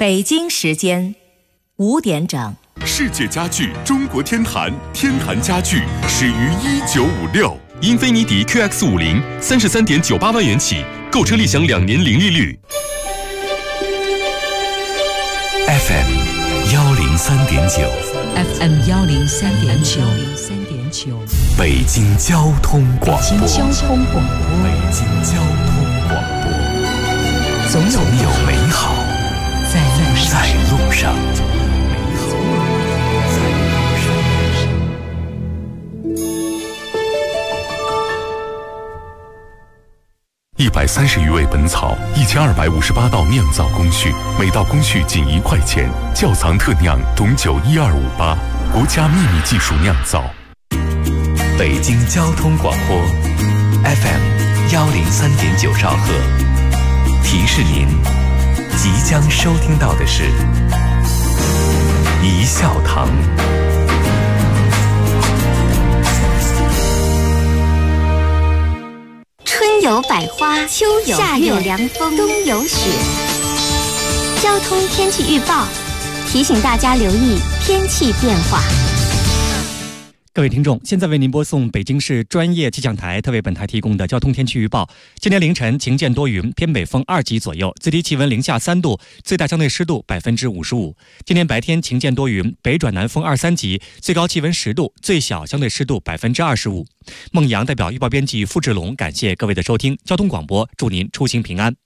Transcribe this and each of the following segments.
北京时间5点整。 世界家具中国天坛，天坛家具始于1956。英菲尼迪 QX50 33.98万元起，购车立享2年零利率。 FM 103.9 FM 103.9 北京交通广播。 北京交通广播。 北京交通广播。总有美好在路上。130余味本草，1258道酿造工序，每道工序仅1块钱。窖藏特酿董酒12588，国家秘密技术酿造。北京交通广播 FM 103.9兆赫，提示您即将收听到的是一笑堂。 春有百花，秋有夏有凉风，冬有雪。交通天气预报提醒大家留意天气变化。 各位听众，现在为您播送北京市专业气象台特为本台提供的交通天气预报。今天凌晨晴间多云，偏北风2级左右，最低气温零下3度，最大相对湿度55%。今天白天晴间多云，北转南风2、3级，最高气温10度，最小相对湿度25%。孟阳代表预报编辑付志龙，感谢各位的收听。交通广播祝您出行平安。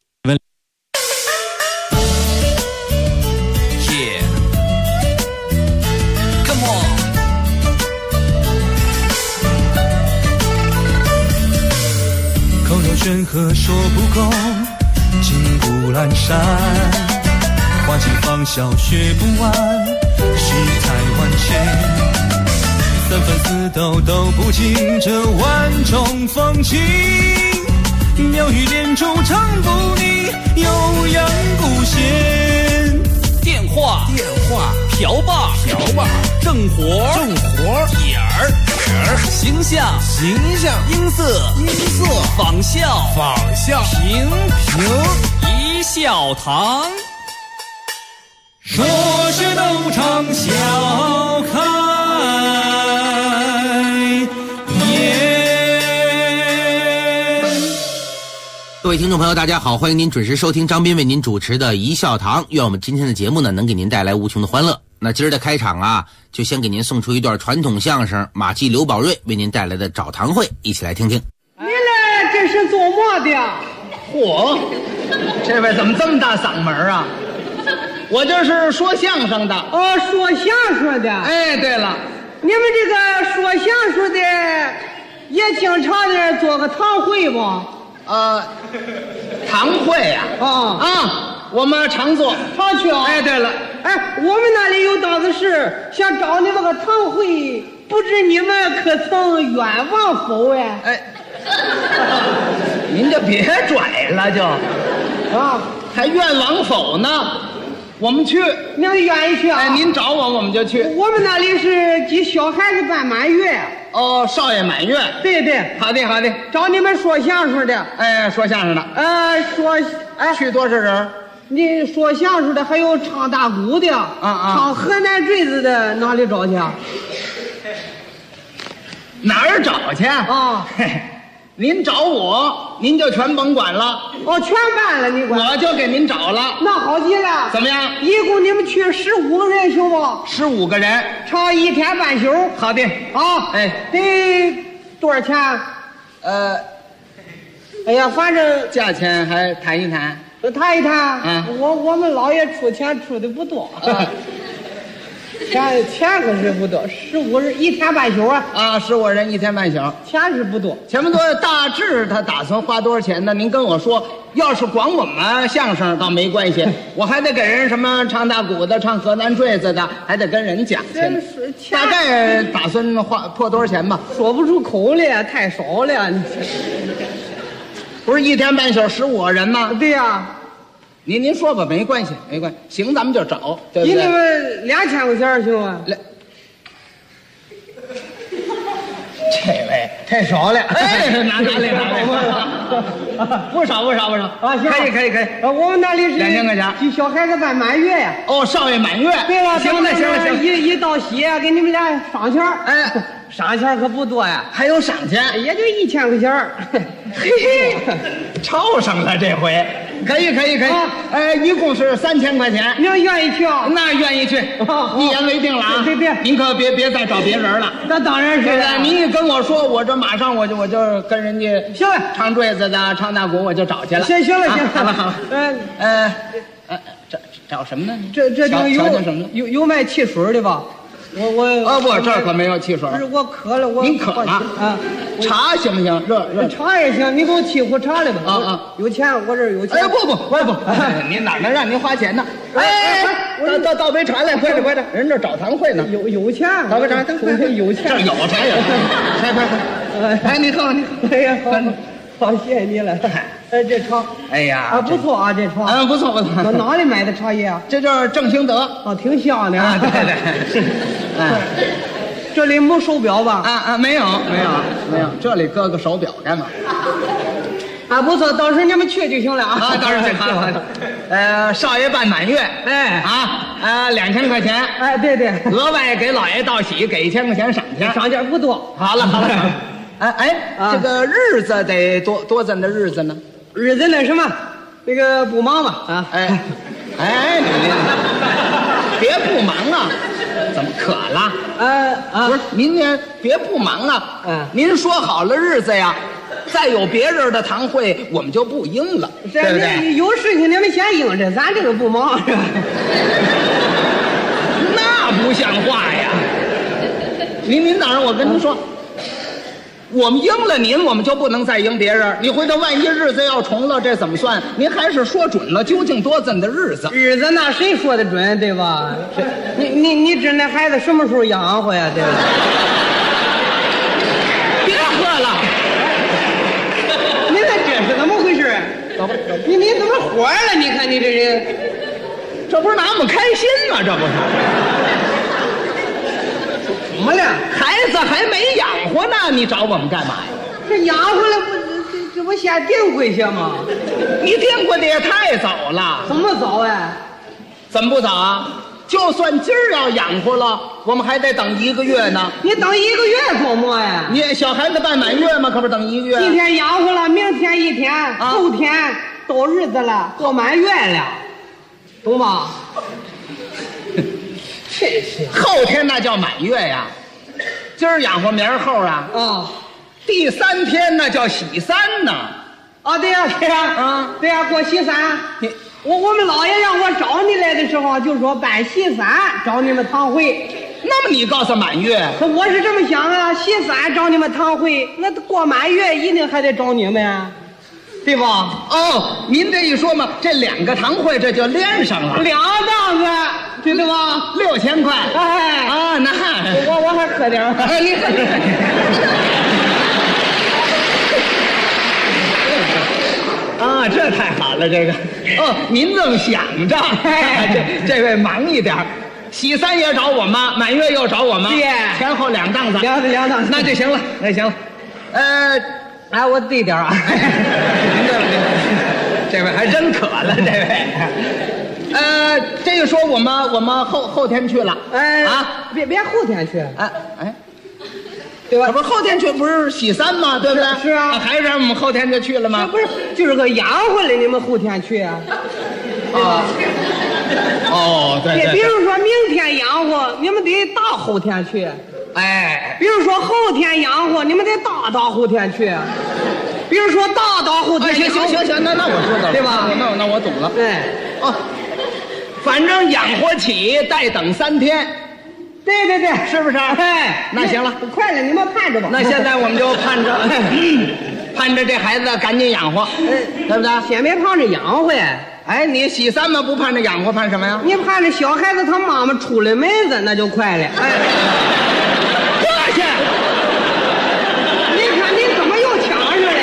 口若悬河说不够，金谷阑珊，花季芳笑学不完，世态万千，三番四斗都不尽这万种风情，妙语连珠唱不腻，悠扬古弦。 电话瓢把正活点儿形象音色仿效评一笑堂。 说是斗场笑开颜。 各位听众朋友大家好，欢迎您准时收听张斌为您主持的一笑堂。愿我们今天的节目呢能给您带来无穷的欢乐。那今儿的开场啊，就先给您送出一段传统相声马季刘宝瑞为您带来的找堂会，一起来听听。 你来这是做么的？ 嚯，这位怎么这么大嗓门啊？我就是说相声的。 哦，说相声的。 哎，对了， 你们这个说相声的也经常的做个堂会不？ 堂会呀？我们常做， 常去啊。 哎，对了， 哎，我们那里有档子事，想找你们个堂会，不知你们可曾愿望否？哎， 您就别拽了，就还愿往否呢？我们去， 您愿意去啊？ 哎，您找我们就去。 我们那里是给小孩子办满月。 哦，少爷满月。 对， 好的， 找你们说相声的。 哎，说相声的。去多少人？ 你说相声的还有唱大鼓的，唱河南坠子的，哪里找去？ 哪儿找去？您找我，您就全甭管了。 哦，全办了，你管？ 我就给您找了。 那好极了。 怎么样？ 一共你们去15个人行不 ？15个人， 唱1天半宿。 好的。 哎，得多少钱？哎呀，反正价钱还谈一谈。 谈一谈。我们老爷出钱出的不多。钱可是不多，15人1天半宿啊 ！15人1天半宿， 钱是不多， 钱不多。大致他打算花多少钱呢？您跟我说。要是光我们相声倒没关系，我还得给人什么唱大鼓的、唱河南坠子的，还得跟人讲去。大概打算破多少钱吧？ 说不出口了，太少了。 不是1天半宿15个人吗？ 对呀。 您说吧，没关系。行，咱们就找，对不对？ 给你们2000块钱行吗？ 这位太少了。哎，哪里？不少啊！行，可以。 我们那里是 2000块钱， 给小孩子办满月呀。 哦，少爷满月。 对了， 行了， 一到喜给你们俩赏钱。 哎， 赏钱可不多呀， 还有赏钱， 也就1000块钱。 嘿嘿，超上了这回。可以，一共是3000块钱。 您愿意去啊？ 那愿意去，一言为定了啊！ 对， 您可别再找别人了。 那当然是了。 您一跟我说，我这马上我就跟人家行了， 唱坠子的、唱大鼓，我就找去了。 行了， 好了。找什么呢？ 这地方有卖汽水的吧？ 我不，这儿可没有汽水。 不是我渴了， 您渴了啊？茶行不行？热茶也行，你给我沏壶茶来吧。啊，有钱，我这儿有钱。 哎，不，您哪能让您花钱呢？哎，倒杯茶来，快点，人这找堂会呢。 有钱， 倒杯茶， 有钱， 这有茶有，快！哎，你喝。 哎呀，好，谢谢你了。这茶， 哎呀， 不错啊，这茶。 不错。 哪里买的茶叶啊？ 这就是正兴德。 挺香的啊。对。 这里没手表吧？ 没有，这里搁个手表干嘛？ 不错，到时候你们去就行了啊。 到时候去好。少爷办满月，2000块钱。 哎，对， 额外给老爷道喜，给1000块钱赏钱。 赏钱不多。 好了。这个日子得多怎的日子呢？ 日子那什么，那个不忙嘛啊！ 你别不忙啊！怎么渴了？不是，您呢？别不忙啊！您说好了日子呀，再有别人的堂会，我们就不应了，对不对？ 有事情你们先应着，咱这个不忙是吧？ 那不像话呀！您等着，我跟您说。我们应了您，我们就不能再应别人。你回头万一日子要重了，这怎么算？您还是说准了，究竟多怎的日子？ 日子那谁说的准，对吧？你指那孩子什么时候养活呀？对吧？ 别喝了， 你看这是怎么回事？你怎么火了？你看你这人， 这不是拿我们开心吗？这不是。 怎么了？ 孩子还没养活呢，你找我们干嘛呀？ 这养活了这不先定规些吗？ 你定规的也太早了。 怎么早呀？ 怎么不早啊？就算今儿要养活了，我们还得等1个月呢。 你等1个月做么呀？ 你小孩子办满月吗？可不是等1个月。 今天养活了，明天1天，后天到日子了，过满月了，懂吗？ 后天那叫满月呀，今儿养活明儿后啊。第3天那叫喜三呢。 对呀，对呀，过喜三。我们老爷让我找你来的时候，就说办喜三找你们堂会。 那么你告诉满月？ 可我是这么想啊，喜三找你们堂会，那过满月一定还得找你们呀，对吧？ 您这一说嘛，这2个堂会这就连上了 ，2档子。对吧 ？6000块。那我还喝点。 你喝点。这太好了，这个。您这么想着，这位忙一点，喜三也找我们，满月又找我们，前后2档子。 两档子， 那就行了，那行了。 我对点啊。 这位还真渴了，这位。这一说我们后天去了。 别后天去。 对吧？这不是后天去，不是喜三吗？对不对？ 是啊。 还是我们后天就去了吗？ 不是，就是个养活了，你们后天去啊？对吧？ 对。 比如说明天养活，你们得大后天去。比如说后天养活，你们得大后天去。比如说大后天。 行，那我知道了， 对吧？ 那我懂了。反正养活起再等3天。 对， 是不是？那行了， 快了，你们盼着吧。 那现在我们就盼着这孩子赶紧养活，对不对？ 先别盼着养活呀。 你喜三嘛不盼着养活，盼什么呀？ 你盼着小孩子他妈妈出了门子，那就快了。 这去！ 你看你怎么又抢上了？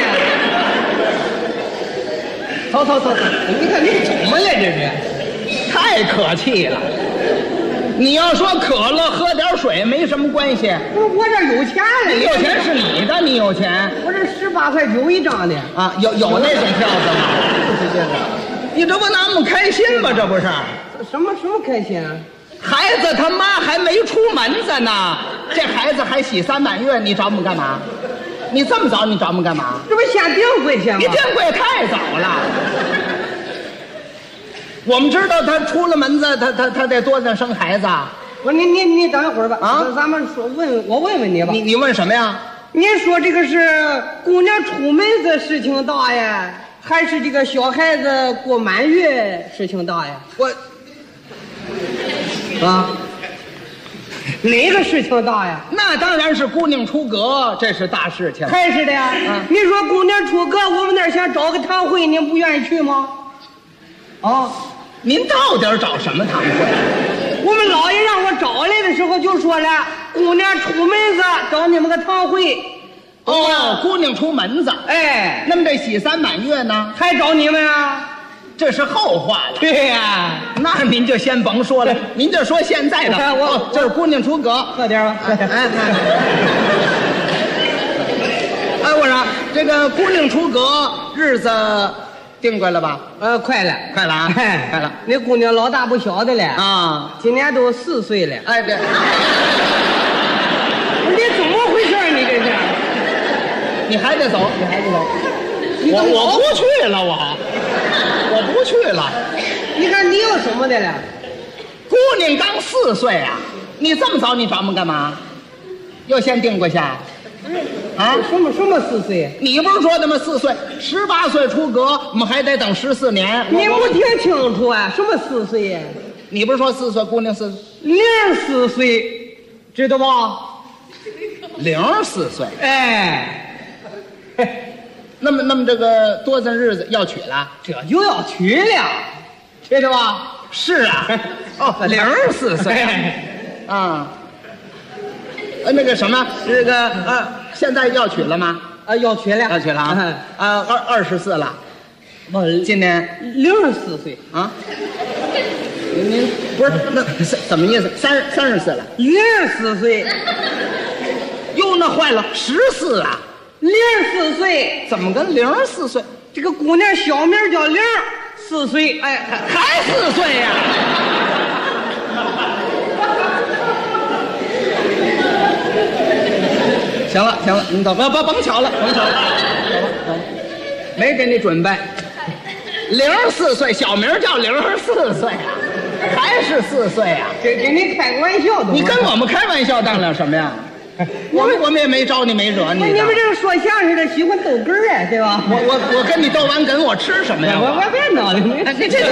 走，你看你怎么了？这是太可气了。 你要说渴了喝点水没什么关系。 我这有钱了， 你有钱是你的，你有钱。 我这18块9一张的啊，有那种票子吗？就是你这不拿我们开心吗？这不是？ 什么开心啊？ 孩子他妈还没出门子呢，这孩子还喜3满月，你找我们干嘛？你这么早，你找我们干嘛？ 这不先定规去吗？ 你定规太早了。我们知道他出了门子，他得多大生孩子。 我你等一会儿吧。 啊， 咱们我问你吧。 你问什么呀？ 你说这个是姑娘出门子事情大呀，还是这个小孩子过满月事情大呀？哪个事情大呀？ 那当然是姑娘出阁，这是大事情。 还是的呀。你说姑娘出阁，我们那儿想找个堂会，您不愿意去吗？ 您到底找什么堂会？ 我们老爷让我找来的时候就说了，姑娘出门子找你们个堂会。 姑娘出门子。 哎， 那么这喜3满月呢？ 还找你们啊？ 这是后话了。 对呀， 那您就先甭说了，您就说现在的。这是姑娘出阁， 喝点吧。 我说这个姑娘出阁日子定过了吧？ 快了啊，快了。 那姑娘老大不小的了啊， 今年都4岁了。 哎，对。 你怎么回事？你这是？ 你还得走。我不去了，我不去了。 你看你有什么的了？ 姑娘刚4岁啊，你这么早你找我们干嘛？又先定过下？ 什么4岁？ 你不是说的吗？4岁，18岁出阁，我们还得等14年。 你不听清楚啊？什么4岁呀？ 你不是说4岁，姑娘 04岁，知道吧 ？04岁。 哎， 那么这个多大日子要娶了？ 这就要娶了，知道吧？ 是啊。04岁啊。那个什么，这个现在要娶了吗？ 要娶了啊，24了。今年 64岁啊。您不是那怎么意思？34了。 04岁。 哟，那坏了，14啊。 04岁。 怎么跟04岁？ 这个姑娘小名叫04岁。哎， 还4岁呀？行了，你走，甭瞧了，走了，没给你准备。04岁，小名叫04岁啊，还是4岁啊？ 给你开个玩笑的。 你跟我们开玩笑当了什么呀？我们也没招你，没惹你。 你们这个说相声的喜欢逗哏儿，对吧？ 我跟你逗完哏，我吃什么呀？ 我别闹了， 这什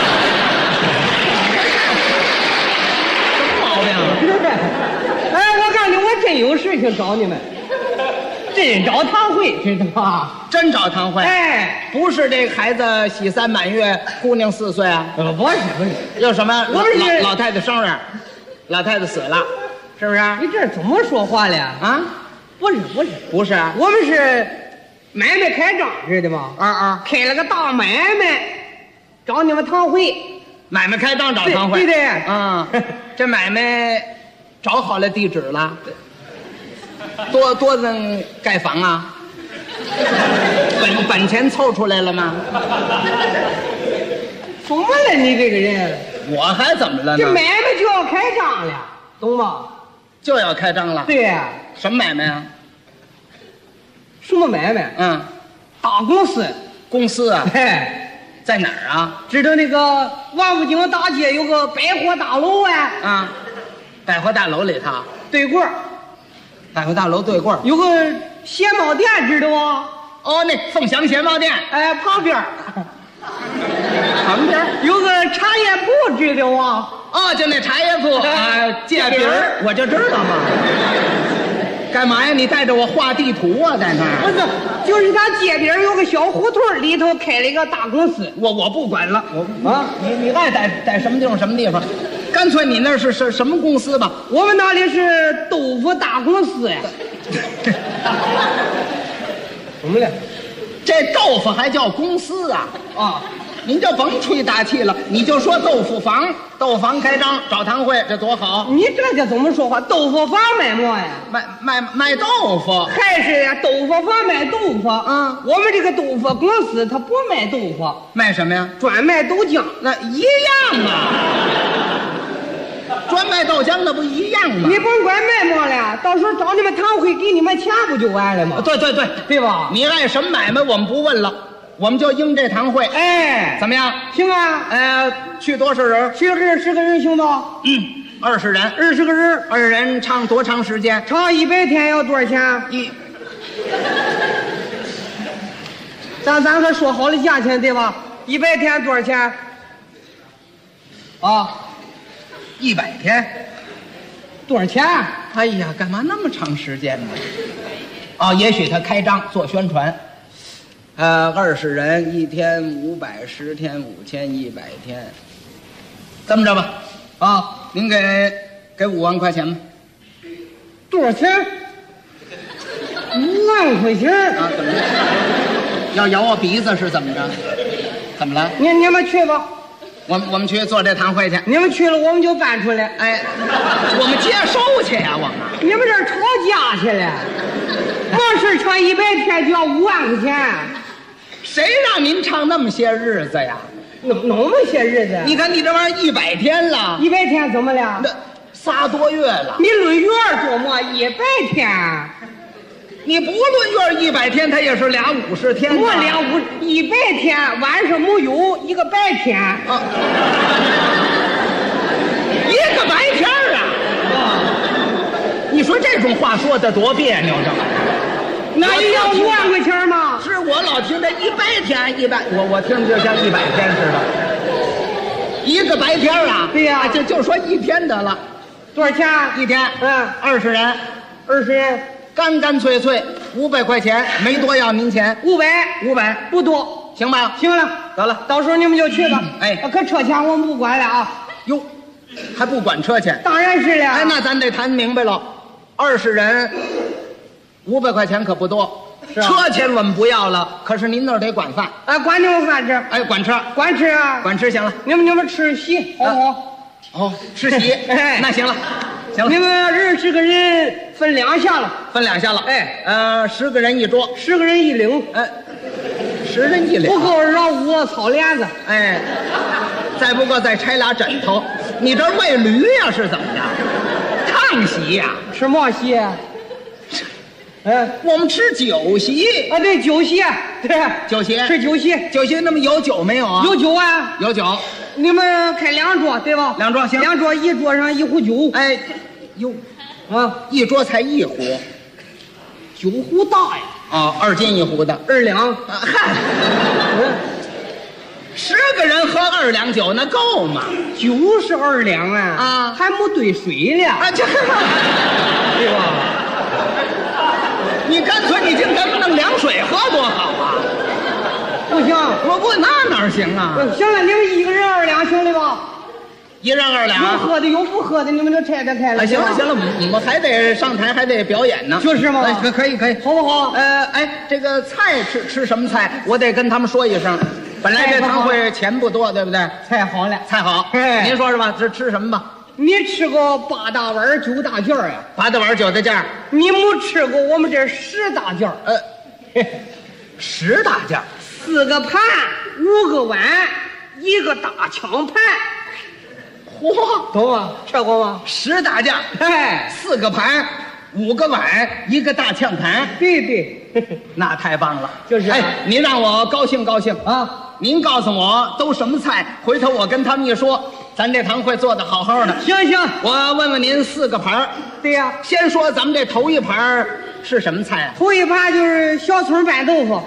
么毛病啊？ 我告诉你，我真有事情找你们，真找堂会，知道吧？ 真找堂会？ 哎， 不是这孩子喜3满月，姑娘4岁啊？ 不是， 有什么？ 我们是老太太生日，老太太死了，是不是？ 你这怎么说话了啊？ 不是，我们是买卖开张，知道吗？开了个大买卖，找你们堂会。 买卖开张找堂会？ 对的。 啊，这买卖找好了地址了，多能盖房啊？本钱凑出来了吗？ 怎么了你这个人？ 我还怎么了呢？ 这买卖就要开张了，懂吗？ 就要开张了。 对呀。 什么买卖啊？ 什么买卖？大公司。 公司啊？ 哎。 在哪儿啊？ 知道那个王府井大街有个百货大楼啊？ 百货大楼里头对过。 百货大楼对过有个鞋帽店，知道吗？ 那凤翔鞋帽店。 旁边有个茶叶铺，知道吗？ 就那茶叶铺界饼我就知道嘛。干嘛呀？你带着我画地图啊，在那儿？ 不是，就是他街边有个小胡同，里头开了一个大公司。 我不管了，你爱在什么地方什么地方，干脆你那是什么公司吧？ 我们那里是豆腐大公司呀。 怎么了？这豆腐还叫公司啊？ 您就甭吹大气了，你就说豆腐坊，豆腐坊开张找堂会，这多好！ 你这叫怎么说话？豆腐坊卖么呀？ 卖豆腐， 还是呀？豆腐坊卖豆腐。我们这个豆腐公司它不卖豆腐， 卖什么呀？ 专卖豆浆。 那一样啊，专卖豆浆那不一样吗？ 你甭管卖么了，到时候找你们堂会给你们钱不就完了吗？ 对吧？你爱什么买卖我们不问了。我们就应这堂会， 哎， 怎么样？ 行啊， 去多少人 ？10个人行不 ？20人 ，20个人 ，20人唱多长时间？ 唱100天要多少钱？咱可说好了价钱对吧？100天多少钱？啊 ，100天， 多少钱？ 哎呀，干嘛那么长时间呢？哦，也许他开张做宣传。20人1天500，10天5100天，这么着吧，您给5万块钱吧。 多少钱？5万块钱啊？怎么着？要咬我鼻子是怎么着？怎么了？ 你们去吧， 我们去做这堂会去。 你们去了，我们就搬出来。 哎，我们接收去呀，我们。 你们这儿吵架去了？光是唱100天就要5万块钱。 谁让您唱那么些日子呀？ 那么些日子？ 你看你这玩意儿100天了。 100天怎么了？ 那3多月了。 你论月多么？100天。 你不论月100天，它也是俩50天。 我俩100天，晚上没有一个白天。 啊，一个白天啊！你说这种话说的多别扭，这玩意儿。 那也要5万块钱吗？ 是我老听这100天100，我听着就像100天似的。一个白天啊？ 对呀， 就说1天得了。 多少钱 ？1天？20人 ，20人， 干脆500块钱，没多要您钱。500 不多， 行吧？ 行了， 得了， 到时候你们就去吧。 哎， 可车钱我们不管了啊。 哟，还不管车钱？ 当然是了。 哎，那咱得谈明白了，20人。500块钱可不多，车钱我们不要了，可是您那儿得管饭。 哎，管你们饭吃。 哎，管吃啊， 管吃行了。 你们吃席好不好？ 哦，吃席。哎，那行了。 你们20个人分2下了。 哎，10个人一桌 ，10个人一领。 哎，10人一领。 不够让我操帘子。 哎，再不够再拆俩枕头。你这喂驴呀是怎么着？炕席呀？ 吃嘛席？ 我们吃酒席啊，对，酒席，对， 酒席吃酒席， 那么有酒没有啊？ 有酒啊， 有酒。 你们开2桌对吧 ？2桌行 ，2桌一桌上1壶酒。 哎，哟，一桌才1壶 ，9壶大呀。 啊，2斤1壶的 ，2两。 嗨，10个人喝2两酒那够吗？ 酒是2两啊，还没兑水了啊，这对吧？ 你干脆你就咱们弄凉水喝多好啊！ 不行， 那哪行啊？ 行了，你们1个人2两行了吧 ？1人2两。 有喝的有不喝的，你们就拆开了。 行了，我们还得上台，还得表演呢。 就是吗？ 可以， 好不好？ 这个菜吃什么菜？我得跟他们说一声。本来这堂会钱不多，对不对？ 菜好了， 菜好。您说是吧？这吃什么吧？ 你吃过8大碗9大件呀 ？8大碗9大件。 你没吃过我们这10大件 10大件 ，4个盘，5个碗，1个大枪盘。 嚯， 懂吗？吃过吗 ？10大件， 4个盘，5个碗，1个大炝盘。 对， 那太棒了。 就是。 哎，您让我高兴啊！您告诉我都什么菜，回头我跟他们一说，咱这堂会做得好好的。 行， 我问问您4个盘。 对呀， 先说咱们这头一盘是什么菜啊？ 头一盘就是小葱拌豆腐，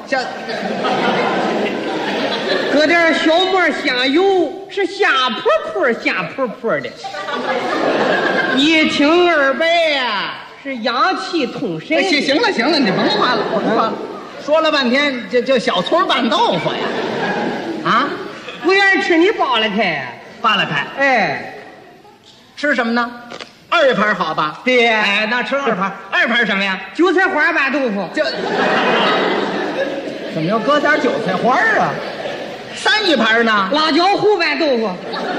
搁点小末香油，是香扑扑的。一清二白呀，是阳气通神。 哎，行了，你甭夸了，说了半天就小葱拌豆腐呀。啊， 不愿意吃你扒拉开。哎， 吃什么呢？2盘好吧？ 对。 哎，那吃2盘。2盘什么呀？ 韭菜花拌豆腐。 怎么又搁点韭菜花啊？ 三一盘呢？ 辣椒糊拌豆腐。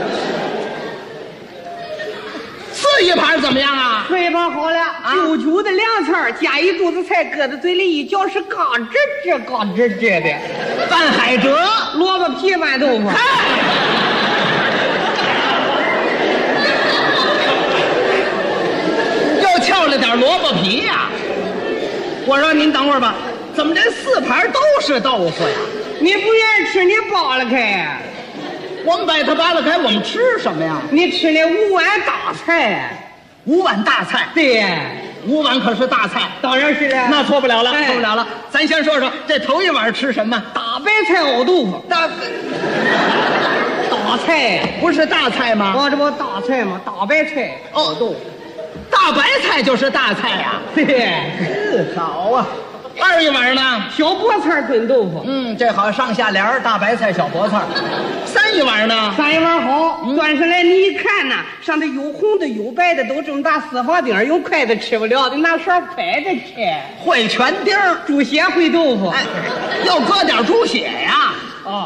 四一盘怎么样啊？ 四一盘好了，久久的凉菜加一肚子菜，搁在嘴里一嚼是嘎吱吱嘎吱吱的。 拌海蜇， 萝卜皮拌豆腐。 又翘了点萝卜皮呀！我说您等会儿吧，怎么这四盘都是豆腐呀？ 你不愿意吃，你扒拉开。 我们把它扒拉开，我们吃什么呀？ 你吃那5碗大菜 ，5碗大菜。 对呀 ，5碗可是大菜。 当然是了。 那错不了了，错不了了。咱先说说这头一碗吃什么？ 大白菜熬豆腐。大菜不是大菜吗？ 这不大菜吗？大白菜熬豆腐。 大白菜就是大菜呀。 对， 好啊。二一碗呢？ 小菠菜炖豆腐。 这好，上下联大白菜小菠菜。三一碗呢？ 三一碗好，端上来你一看呢，上头有红的有白的，都这么大四方丁，用筷子吃不了的，拿勺拍着吃。 烩全丁， 猪血烩豆腐。 又搁点猪血呀？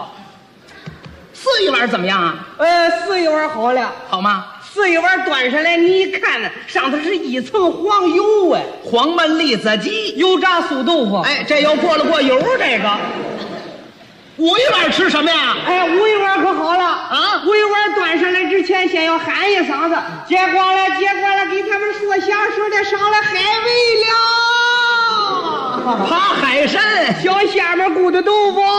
四一碗怎么样啊？ 四一碗好了， 好吗？ 四一碗端上来，你一看呢，上头是一层黄油啊， 黄焖栗子鸡， 油炸素豆腐。 这又过了过油，这个。五一碗吃什么呀？ 五一碗可好了啊！五一碗端上来之前，先要喊一嗓子，结光了，结光了，给他们说相声的上来海味了， 扒海参， 小虾米咕的豆腐。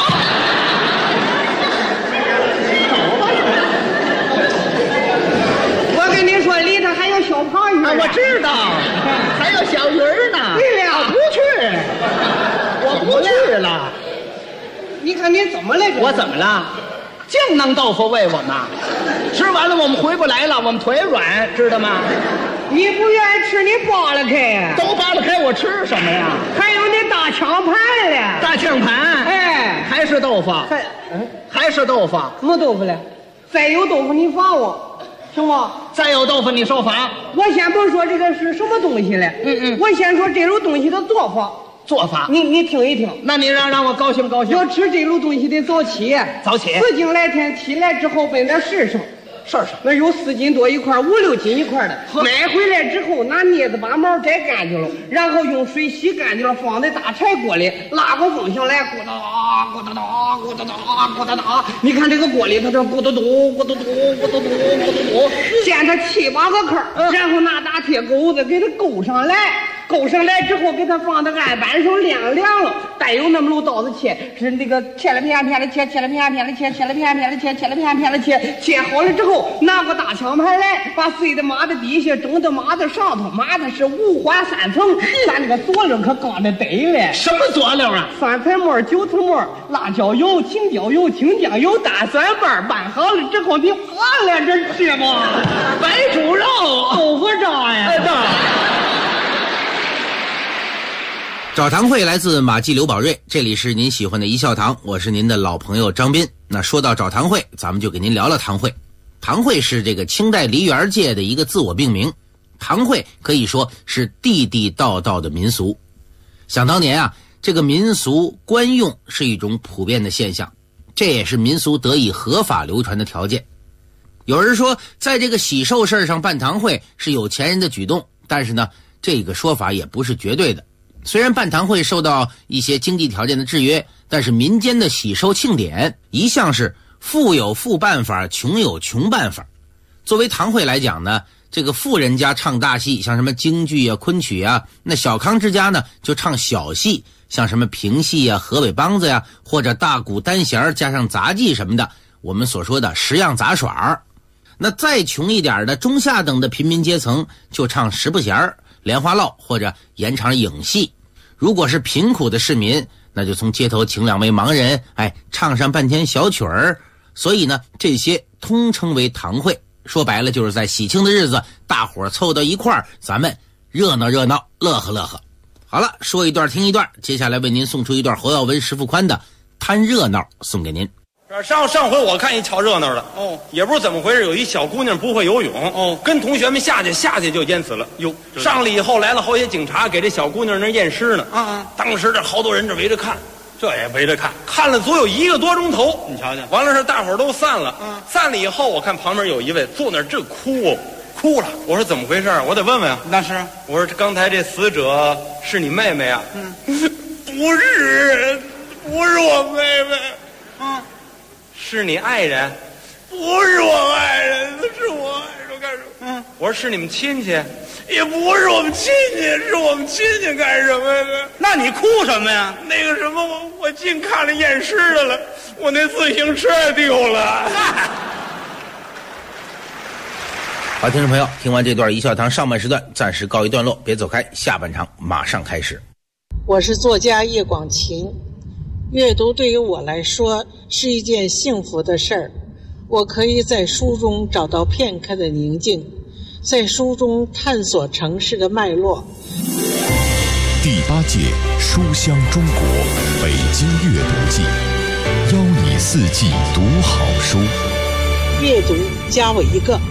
我跟你说，里头还有小螃蟹。 我知道，还有小鱼儿呢。 对了， 我不去了。 你看你怎么了？ 我怎么了？净弄豆腐喂我们，吃完了我们回不来了，我们腿软，知道吗？ 你不愿意吃，你扒拉开。 都扒拉开，我吃什么呀？ 还有那大枪盘了。 大枪盘，还是豆腐。还是豆腐。 什么豆腐了？再有豆腐你罚我，行吗？ 再有豆腐你受罚。 我先不说这个是什么东西了，我先说这种东西的做法。 做法， 你听一听。 那你让我高兴高兴。 要吃这种东西得早起， 早起。 4更来天起来之后奔那市上，那有4斤多一块，5、6斤一块的，买回来之后拿镊子把毛摘干净了，然后用水洗干净了，放在大柴锅里，拉个风响来，咕哒咕哒咕哒咕哒哒。你看这个锅里头这咕嘟嘟咕嘟嘟咕嘟嘟咕嘟嘟，煎它7、8个坑，然后拿大铁钩子给它勾上来。勾上来之后，给它放到案板上晾了，带有那么路刀子切，是那个切了片片的切，切了片片的切，切了片片的切，切了片片的切，切好了之后，拿个大枪盘来，把碎的码在底下，蒸的码在上头，码的是5花3层，咱这个佐料可刚的得了。 什么佐料啊？ 酸菜末、韭菜末、辣椒油、青椒油、青酱油、大蒜瓣，拌好了之后，你扒拉着吃吧。 白煮肉、 豆腐渣呀。 找堂会来自马季刘宝瑞，这里是您喜欢的一笑堂，我是您的老朋友张斌。那说到找堂会，咱们就给您聊聊堂会。堂会是这个清代梨园界的一个自我命名，堂会可以说是地地道道的民俗。想当年啊，这个民俗官用是一种普遍的现象，这也是民俗得以合法流传的条件。有人说，在这个喜寿事上办堂会是有钱人的举动，但是呢，这个说法也不是绝对的。虽然办堂会受到一些经济条件的制约，但是民间的喜寿庆典一向是富有富办法，穷有穷办法。作为堂会来讲呢，这个富人家唱大戏，像什么京剧啊、昆曲啊，那小康之家呢就唱小戏，像什么评戏啊、河北梆子呀，或者大鼓单弦加上杂技什么的，我们所说的10样杂耍。那再穷一点的中下等的平民阶层就唱十不弦、莲花落或者演场影戏。如果是贫苦的市民，那就从街头请2位盲人，唱上半天小曲儿。所以呢，这些通称为堂会。说白了，就是在喜庆的日子，大伙儿凑到一块儿，咱们热闹热闹，乐呵乐呵。好了，说一段听一段，接下来为您送出一段侯耀文、石富宽的《贪热闹》，送给您。 上回我看一瞧热闹的，也不知道怎么回事，有一小姑娘不会游泳，跟同学们下去就淹死了。哟，上来以后来了好些警察，给这小姑娘那验尸呢。当时这好多人这围着看， 这也没得看，看了足有1个多钟头。 你瞧瞧， 完了是大伙儿都散了，散了以后，我看旁边有一位坐那儿正哭了。我说怎么回事？我得问问啊。 那是， 我说刚才这死者是你妹妹啊？不是我妹妹。是你爱人？不是我爱人，是我爱人干什么？我说是你们亲戚，也不是我们亲戚，是我们亲戚干什么呀？ 那你哭什么呀？ 那个什么，我净看了验尸的了，我那自行车丢了。 好，听众朋友，听完这段一笑堂上半时段暂时告一段落，别走开，下半场马上开始。 我是作家叶广晴，阅读对于我来说是一件幸福的事儿。我可以在书中找到片刻的宁静，在书中探索城市的脉络。 第8届书香中国北京阅读季，邀你4季读好书。 阅读加我一个。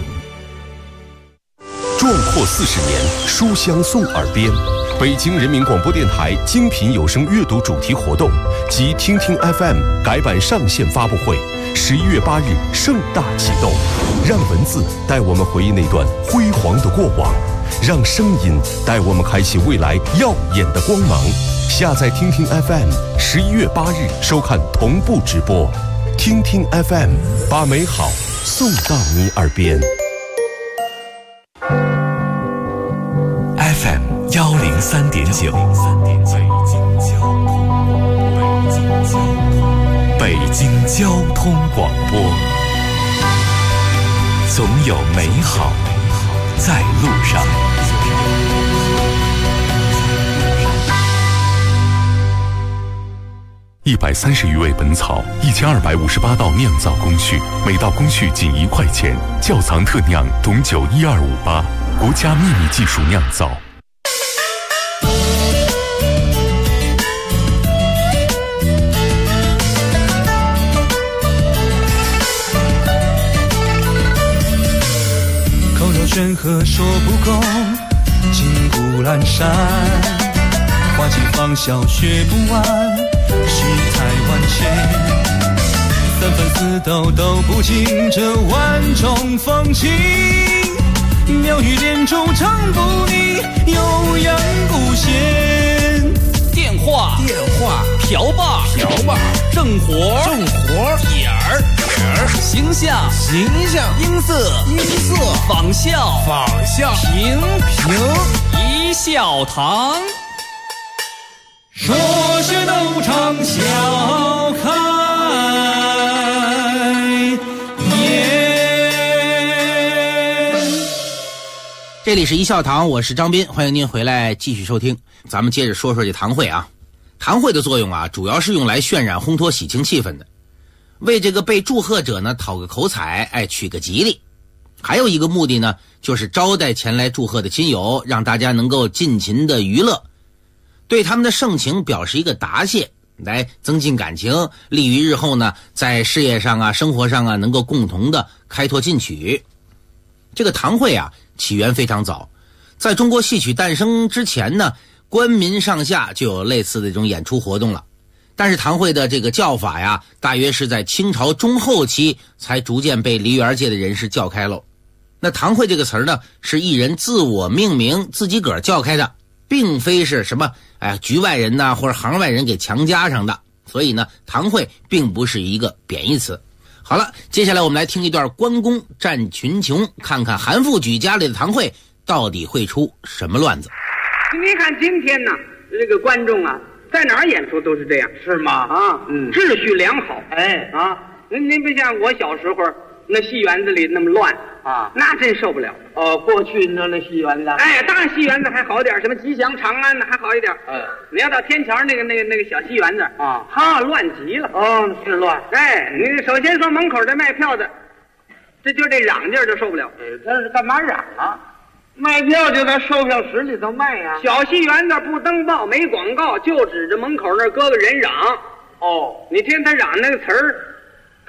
壮阔40年，书香送耳边。北京人民广播电台精品有声阅读主题活动及听听 FM 改版上线发布会，11月8日盛大启动。让文字带我们回忆那段辉煌的过往，让声音带我们开启未来耀眼的光芒。下载听听 FM，11月8日收看同步直播。听听 FM， 把美好送到你耳边。 FM 103.9，北京交通广播，总有美好在路上。130余味本草，1258道酿造工序，每道工序仅1块钱。窖藏特酿董酒12588，国家秘密技术酿造。 口若悬河说不够，金谷阑珊，花季芳笑学不完，世态万千。3分4斗斗不尽这万种风情，妙语连珠唱不腻，悠扬不闲。 电话瓢把正活点儿形象音色仿效平一笑堂。 说学逗唱笑开颜。 这里是一笑堂，我是张斌，欢迎您回来继续收听。咱们接着说说这堂会啊。堂会的作用啊，主要是用来渲染烘托喜庆气氛的，为这个被祝贺者呢讨个口彩，取个吉利。还有一个目的呢，就是招待前来祝贺的亲友，让大家能够尽情的娱乐，对他们的盛情表示一个答谢，来增进感情，利于日后呢在事业上啊、生活上啊能够共同的开拓进取。这个堂会啊起源非常早，在中国戏曲诞生之前呢，官民上下就有类似的这种演出活动了。但是堂会的这个叫法呀，大约是在清朝中后期才逐渐被梨园界的人士叫开喽。那堂会这个词儿呢，是艺人自我命名，自己个儿叫开的，并非是什么局外人呐或者行外人给强加上的。所以呢，堂会并不是一个贬义词。好了，接下来我们来听一段关公战群雄，看看韩复榘家里的堂会到底会出什么乱子。 你看今天呢，这个观众啊，在哪儿演出都是这样，是吗？秩序良好。您别像我小时候那戏园子里那么乱啊，那真受不了。过去那戏园子，当然戏园子还好点，什么吉祥、长安的还好一点。你要到天桥那个小戏园子啊，乱极了。是乱。你首先说门口这卖票的，这嚷劲儿就受不了。这是干嘛嚷啊？卖票就在售票室里头卖呀。小戏园子不登报没广告，就指着门口那搁个人嚷。你听他嚷那个词儿，看些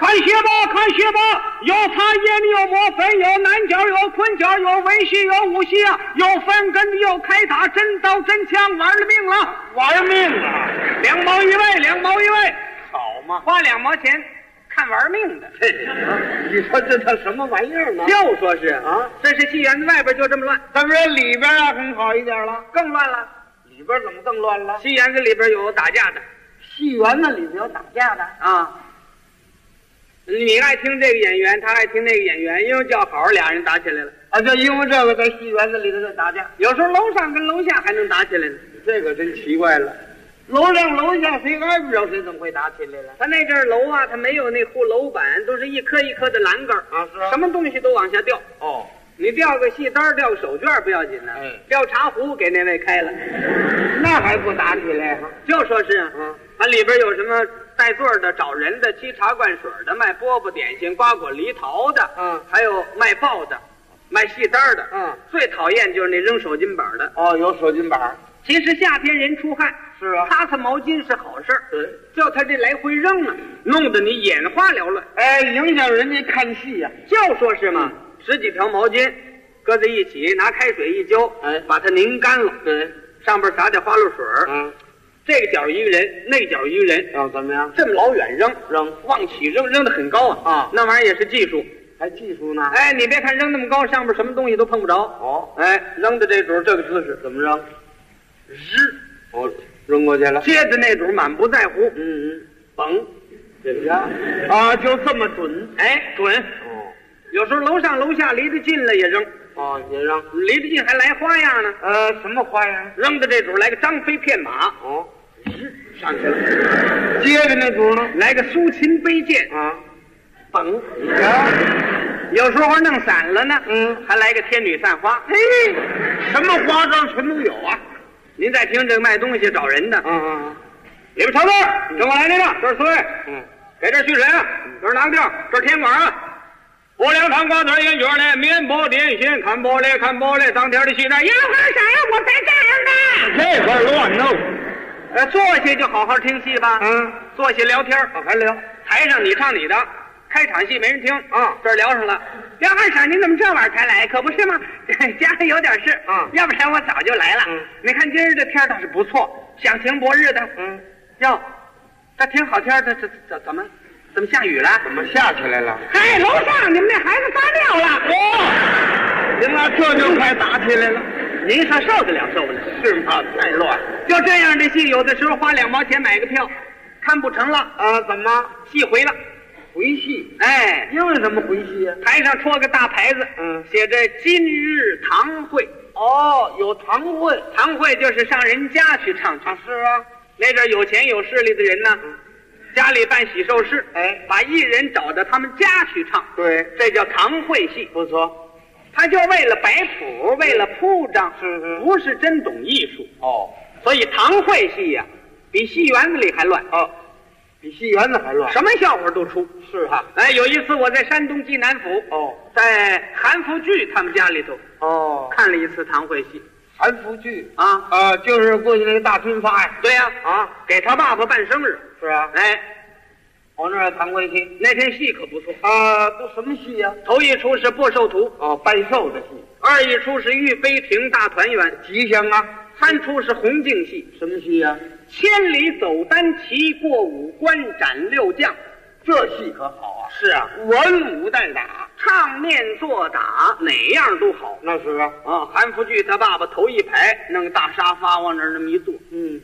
吧，看学吧，有茶叶的，有磨粉，有南角，有昆角，有维系，有武系啊，有分根的，有开打，真刀真枪，玩了命了， 玩命啊 ！2毛一位，2毛一位， 好嘛， 花2毛钱看玩命的。 你说这叫什么玩意儿呢？ 就说是啊，这是戏园子外边就这么乱， 咱们这里边啊很好一点了， 更乱了。 里边怎么更乱了？ 戏园子里边有打架的， 戏园子里边有打架的啊。你爱听这个演员，他爱听那个演员，因为叫好，俩人打起来了啊！就因为这个，在戏园子里头就打架， 有时候楼上跟楼下还能打起来呢。 这个真奇怪了，楼上楼下谁挨不着谁，怎么会打起来了？ 他那阵楼啊，他没有那护楼板，都是一颗一颗的栏杆啊，是啊， 什么东西都往下掉。 哦， 你掉个戏单，掉个手绢不要紧呢，掉茶壶给那位开了， 那还不打起来？ 就说是啊，它里边有什么？带座的、找人的、沏茶灌水的、卖饽饽点心、瓜果梨桃的，还有卖报的、卖戏单的，最讨厌就是那扔手巾板的。 哦，有手巾板。 其实夏天人出汗， 是啊， 擦擦毛巾是好事儿。 对， 叫他这来回扔啊，弄得你眼花缭乱， 哎，影响人家看戏呀。 就说是嘛，10几条毛巾搁在一起，拿开水一浇，把它拧干了， 对， 上边撒点花露水，这个角一个人，那个角一个人， 怎么样？ 这么老远扔，往起扔得很高啊！那玩意儿也是技术， 还技术呢？ 哎，你别看扔那么高，上边什么东西都碰不着。 哦， 哎，扔的这主这个姿势怎么扔？ 哦，扔过去了。 接着那主满不在乎，绷， 这样啊，就这么准？ 哎，准。 哦， 有时候楼上楼下离得近了也扔。 哦，也扔， 离得近还来花样呢。 什么花样？ 扔的这主来个张飞骗马。 哦， 上去了。 接着那主呢， 来个苏秦背剑啊， 绷。有时候弄散了呢，还来个天女散花。 嘿，什么花招全都有啊！ 您再听这个卖东西找人的，里边瞧这，跟我来这个，这是4位，给这续水啊，这是拿个地儿，这是天管啊。5两糖瓜子烟卷的面包点心，看玻璃，当天的戏单，要喝啥呀？我在这儿呢。 这块乱弄， 坐下就好好听戏吧。坐下聊天， 还聊。 台上你唱你的，开场戏没人听啊，这儿聊上了。梁二婶，您怎么这晚才来？可不是吗？家里有点事啊，要不然我早就来了。你看今儿这天倒是不错，响晴博日的。哟，这挺好天的，这怎么下雨了？ 怎么下起来了？ 嗨，楼上你们那孩子撒尿了！ 您那这就快打起来了。 您说受得了？ 是吗？太乱。 就这样的戏，有的时候花2毛钱买个票，看不成了啊？怎么戏回了？ 回戏？ 哎， 因为什么回戏啊？ 台上戳个大牌子，写着今日堂会。 哦，有堂会， 堂会就是上人家去唱去。 是啊， 那阵有钱有势力的人呢，家里办喜寿事，把艺人找到他们家去唱。 对， 这叫堂会戏， 不错。 他就为了摆谱，为了铺张，不是真懂艺术。 哦， 所以堂会戏呀，比戏园子里还乱。 哦，比戏园子还乱， 什么笑话都出。 是哈。 哎，有一次我在山东济南府，在韩福聚他们家里头，看了一次堂会戏。 韩福聚啊， 就是过去那个大军发呀。 对呀，给他爸爸办生日。 是啊。 哎， 我那儿堂会戏， 那天戏可不错都什么戏呀？ 头一出是播寿图， 拜寿的戏； 二一出是御碑亭大团圆， 吉祥啊； 三出是红净戏， 什么戏呀？ 千里走单骑，过五关斩6将， 这戏可好啊！ 是啊， 文武带打， 唱念做打，哪样都好。 那是啊， 韩福聚他爸爸头一排弄个大沙发往那儿那么一坐，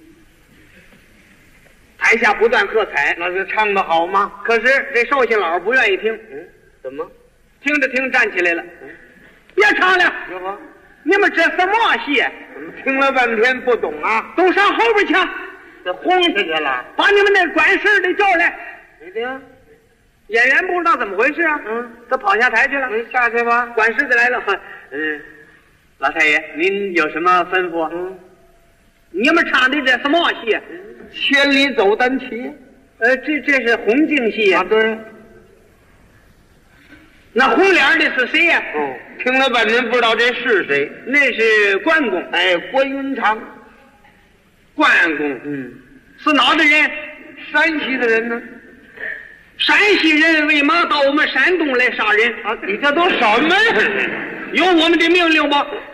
台下不断喝彩， 那是唱得好吗？ 可是这寿星老不愿意听， 怎么？ 听着听站起来了，别唱了，你们这什么戏？ 怎么听了半天不懂啊？ 都上后边去， 这轰下去了， 把你们那管事的叫来。 你听， 演员不知道怎么回事啊，他跑下台去了。 你下去吧。 管事的来了，老太爷，您有什么吩咐？你们唱的这什么戏？ 千里走单骑。 这是红净戏啊。对。 那红脸的是谁呀？ 听了半天不知道这是谁。 那是关公。 关云长。 关公。是哪的人？ 山西的人呢。 山西人为嘛到我们山东来杀人啊？你这都什么人？有我们的命令不？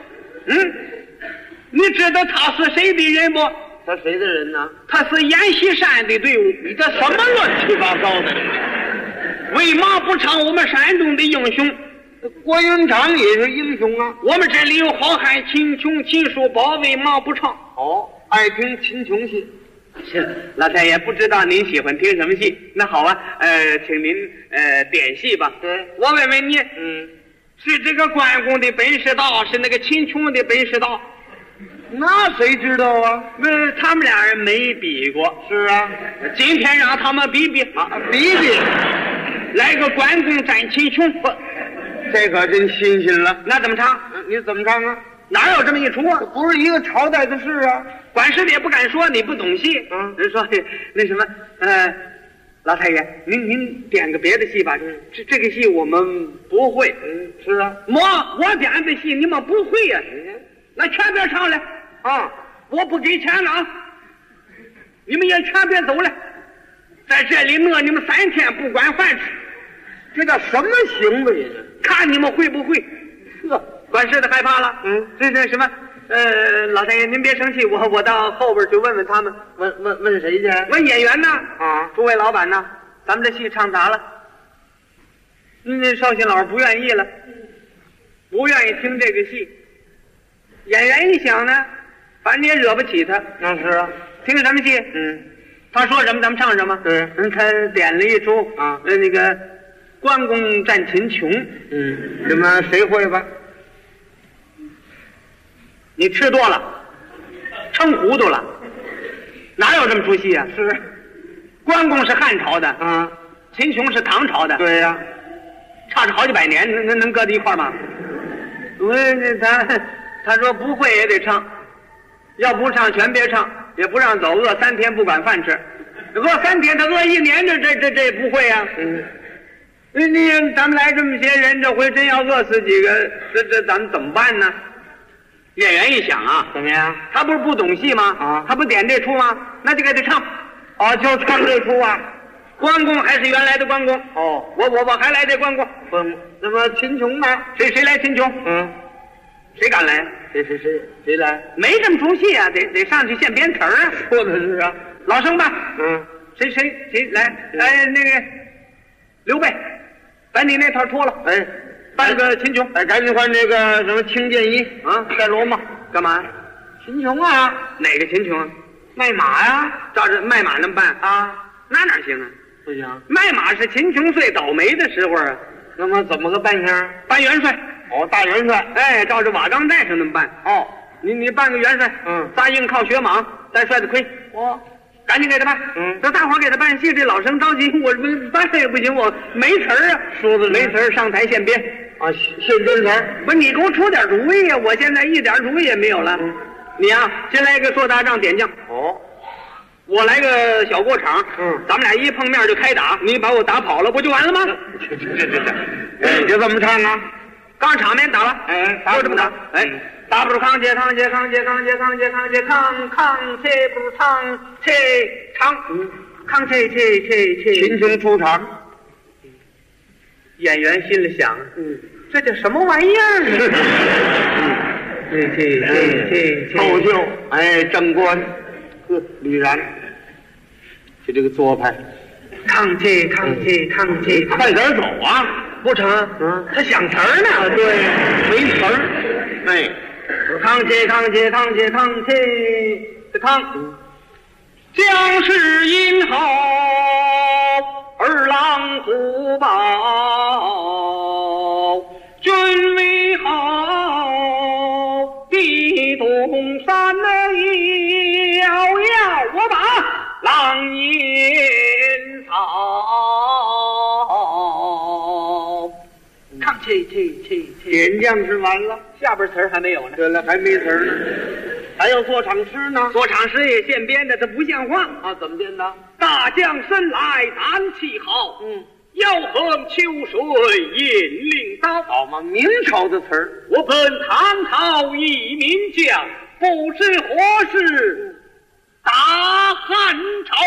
你知道他是谁的人不？ 他谁的人呢？ 他是阎锡山的队伍。 你这什么乱七八糟的？ 为嘛不唱我们山东的英雄？ 郭云长也是英雄啊。 我们这里有好汉秦琼、秦叔宝，为嘛不唱？ 哦，爱听秦琼戏。 是，老太爷不知道您喜欢听什么戏？那好啊，请您点戏吧。 对， 我问问你，是这个关公的本事大，是那个秦琼的本事大？ 那谁知道啊？ 他们俩人没比过。 是啊， 今天让他们比比啊， 比比， 来个关公战秦琼， 这可真新鲜了。 那怎么唱？ 你怎么唱啊？ 哪有这么一出啊？ 不是一个朝代的事啊。 管事的也不敢说你不懂戏。人说那什么，老太爷，您点个别的戏吧。这个戏我们不会。 是啊， 我点的戏你们不会呀。那全别唱了啊！我不给钱了啊！你们也全别走了，在这里饿你们3天不管饭吃， 这叫什么行为呢？ 看你们会不会？管事的害怕了。这是什么？老太爷您别生气，我到后边去问问他们。 问谁去？ 问演员呢？ 啊， 诸位老板呢？咱们这戏唱砸了。绍兴老师不愿意了，不愿意听这个戏。演员一想呢，反正你也惹不起他。 那是啊， 听什么戏？他说什么咱们唱什么。 对， 他点了一出啊，那个关公战秦琼。 怎么谁会吧？ 你吃多了，撑糊涂了，哪有这么出戏啊？ 是， 关公是汉朝的秦琼是唐朝的。 对呀， 差着好几百年，能搁在一块吗？他说不会也得唱，要不唱全别唱，也不让走，饿3天不管饭吃，饿3天他饿1年，这不会啊。咱们来这么些人，这回真要饿死几个，这咱们怎么办呢？演员一想啊， 怎么样？ 他不是不懂戏吗？他不点这出吗？那就给他唱。 就唱这出啊。 关公还是原来的关公。我还来这关公。 那么秦琼呢？ 谁来秦琼？谁敢来？ 谁来？ 没这么出戏啊，得上去现编词儿啊。 说的是啊， 老生吧。谁来？那个刘备，把你那套脱了。扮个秦琼。 赶紧换这个什么青箭衣啊，戴罗帽。 干嘛？ 秦琼啊？ 哪个秦琼啊？ 卖马呀？ 照着卖马那么办啊？ 那哪行啊？ 不行。 卖马是秦琼最倒霉的时候啊。 那么怎么个扮相？ 扮元帅。 大元帅。 照着瓦岗寨上那么办。你扮个元帅。撒硬靠雪蟒，戴帅子盔。赶紧给他办。让大伙给他办戏，这老生着急，我办也不行，我没词儿啊。 说的没词儿，上台现编。 现编词儿。 不是你给我出点主意呀！我现在一点主意也没有了。你呀，先来个说打仗点将。我来个小过场。咱们俩一碰面就开打，你把我打跑了，不就完了吗？ 这就这么唱啊？ 刚场面打了。就这么打。打不住扛切扛切扛切扛切扛切扛切扛切不住扛切扛扛切秦琼出场。 演员心里想，这叫什么玩意儿呢？ 奏秀，正官，吕然，就这个做派。 扛切， 快点走啊！ 不成，他想词儿呢。 对，没词儿。 扛切，将士殷好，儿郎虎豹，君为好，地动山摇，我把狼烟草。唱切， 点将是完了， 下边词儿还没有呢。 对了，还没词儿呢，还有做场诗呢。 做场诗也现编的，它不像话啊！怎么编的？ 大将身来胆气好，腰横秋水引领刀。 好嘛，明朝的词儿。 我本唐朝一名将，不知何事打汉朝。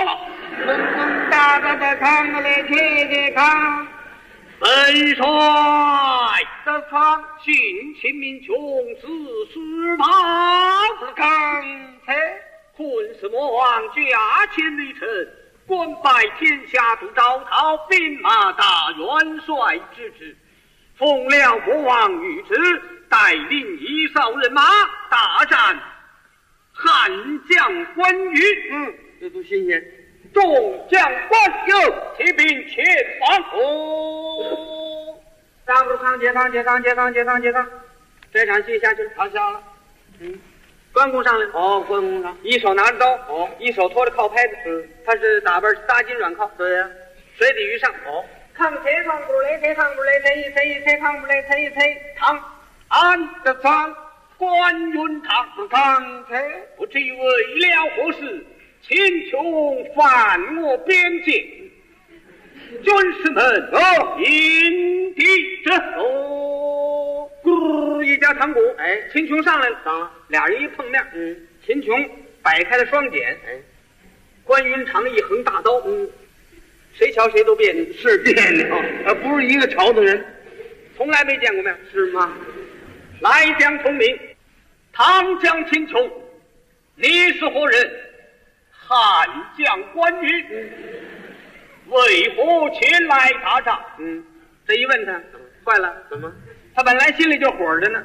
大大的看过来，看看。 本帅的方信秦民穷自十八子刚才困死魔王驾前为臣，官拜天下都招讨兵马大元帅之职，奉了国王谕旨，带领1哨人马大战汉将关羽。 这都新鲜。 众将官有骑兵前方。哦， 大步抗解放，这场戏下去了， 他下了。 关公上来。 关公上， 一手拿着刀，一手托着靠拍子。他是打扮搭金软靠。 对呀， 水底鱼上。抗谁抗不来，谁抗不来，谁一谁抗不来，谁一谁抗。 俺的长关云长不抗才，不知为了何事？秦琼犯我边界，军士们引敌之后， 咕一夹堂鼓，秦琼上来了，俩人一碰面，秦琼摆开了双锏，关云长一横大刀，谁瞧谁都别扭， 是别扭，不是一个朝的人， 从来没见过面， 是吗？来将聪明，唐将秦琼，你是何人？汉将关羽，为何前来打仗？ 这一问他，坏了， 怎么？ 他本来心里就火着呢。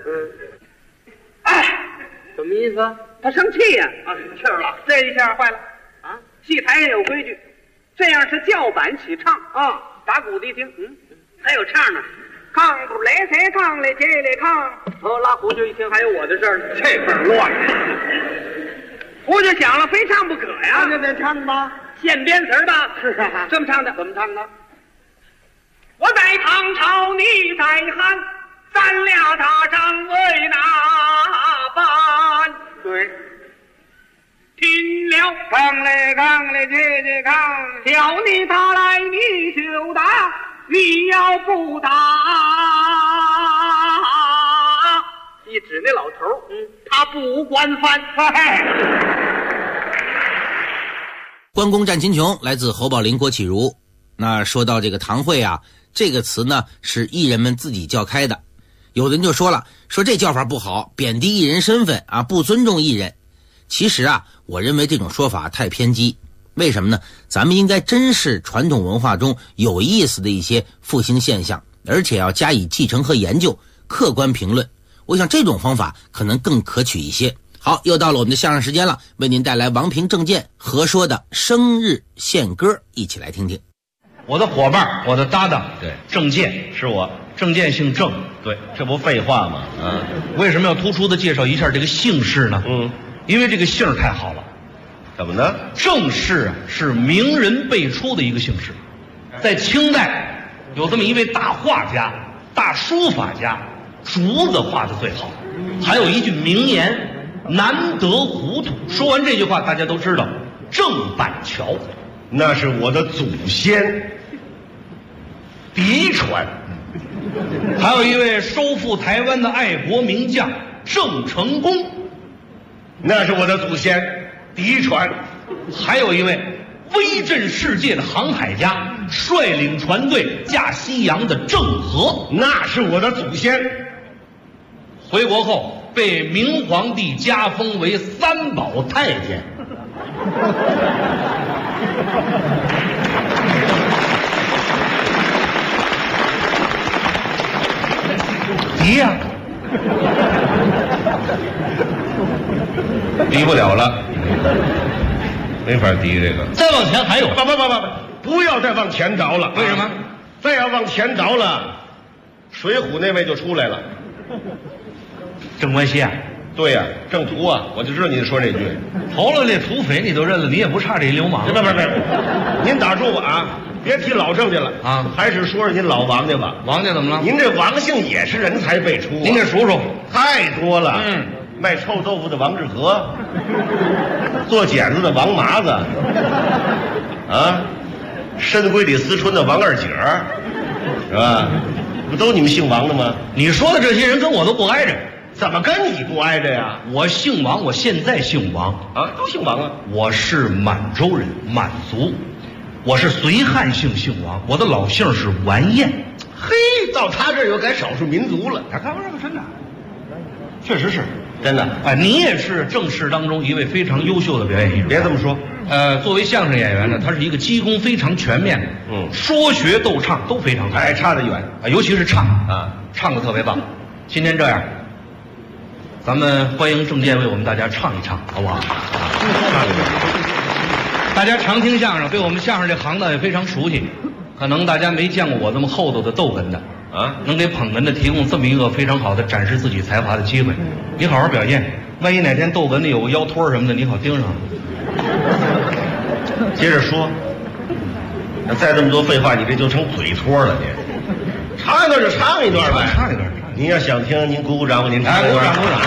什么意思？ 他生气呀！ 生气了。 这一下坏了啊！戏台上有规矩，这样是叫板起唱啊。打鼓的一听，还有唱呢。抗不来谁抗来这来抗。拉胡就一听还有我的事儿呢， 这份乱。 胡就想了，非唱不可呀！ 那就得唱吧， 现编词儿吧？ 是啊， 这么唱的， 怎么唱的？ 我在唐朝，你在汉，咱俩打仗为哪般？ 对， 听了抗来这抗，叫你打来你就打，你要不打，一指那老头，他不管饭。 关公战秦琼来自侯宝林、郭启儒。那说到这个堂会啊，这个词呢是艺人们自己叫开的。有的人就说了，说这叫法不好，贬低艺人身份啊，不尊重艺人。其实啊，我认为这种说法太偏激。为什么呢？咱们应该珍视传统文化中有意思的一些复兴现象，而且要加以继承和研究，客观评论。我想这种方法可能更可取一些。好，又到了我们的相声时间了，为您带来王平、郑健合说的生日献歌，一起来听听。 我的伙伴，我的搭档，对，郑健是我，郑健姓郑，对，这不废话吗？为什么要突出的介绍一下这个姓氏呢？因为这个姓太好了。怎么呢？郑氏啊，是名人辈出的一个姓氏，在清代有这么一位大画家、大书法家，竹子画的最好，还有一句名言。难得糊涂，说完这句话大家都知道郑板桥，那是我的祖先嫡传。还有一位收复台湾的爱国名将郑成功，那是我的祖先嫡传。还有一位威震世界的航海家，率领船队下西洋的郑和，那是我的祖先。回国后被明皇帝加封为三宝太监。敌呀，敌不了了，没法敌这个。再往前还有，不要再往前倒了。为什么？再要往前倒了，水浒那位就出来了。郑关西啊，对呀，郑屠啊，我就知道你说这句。头了这土匪你都认了，你也不差这流氓。不，您打住啊，别提老郑家了啊，还是说说您老王家吧。王家怎么了？您这王姓也是人才辈出啊。您给数数，太多了。卖臭豆腐的王致和，做剪子的王麻子，啊，深闺里思春的王二姐是吧？不都你们姓王的吗？你说的这些人跟我都不挨着。 怎么跟你不挨着呀？ 我姓王，我现在姓王啊，都姓王啊。 我是满洲人，满族。我是随汉姓王，我的老姓是完彦。 嘿，到他这儿又改少数民族了。 看不上真的，确实是真的。 哎，你也是正式当中一位非常优秀的表演艺术家。 别这么说。 作为相声演员呢，他是一个基功非常全面的，说学逗唱都非常好， 还差得远啊，尤其是唱啊，唱得特别棒。今天这样，咱们欢迎郑健为我们大家唱一唱，好不好？大家常听相声，对我们相声这行当也非常熟悉，可能大家没见过我这么厚道的逗哏的啊，能给捧哏的提供这么一个非常好的展示自己才华的机会。你好好表现，万一哪天逗哏的有个腰托什么的，你好盯上。 接着说，那再这么多废话，你这就成嘴托了。你唱一段就唱一段呗， 唱一段。 您要想听，您鼓鼓掌吧，您唱一段。 鼓掌鼓掌。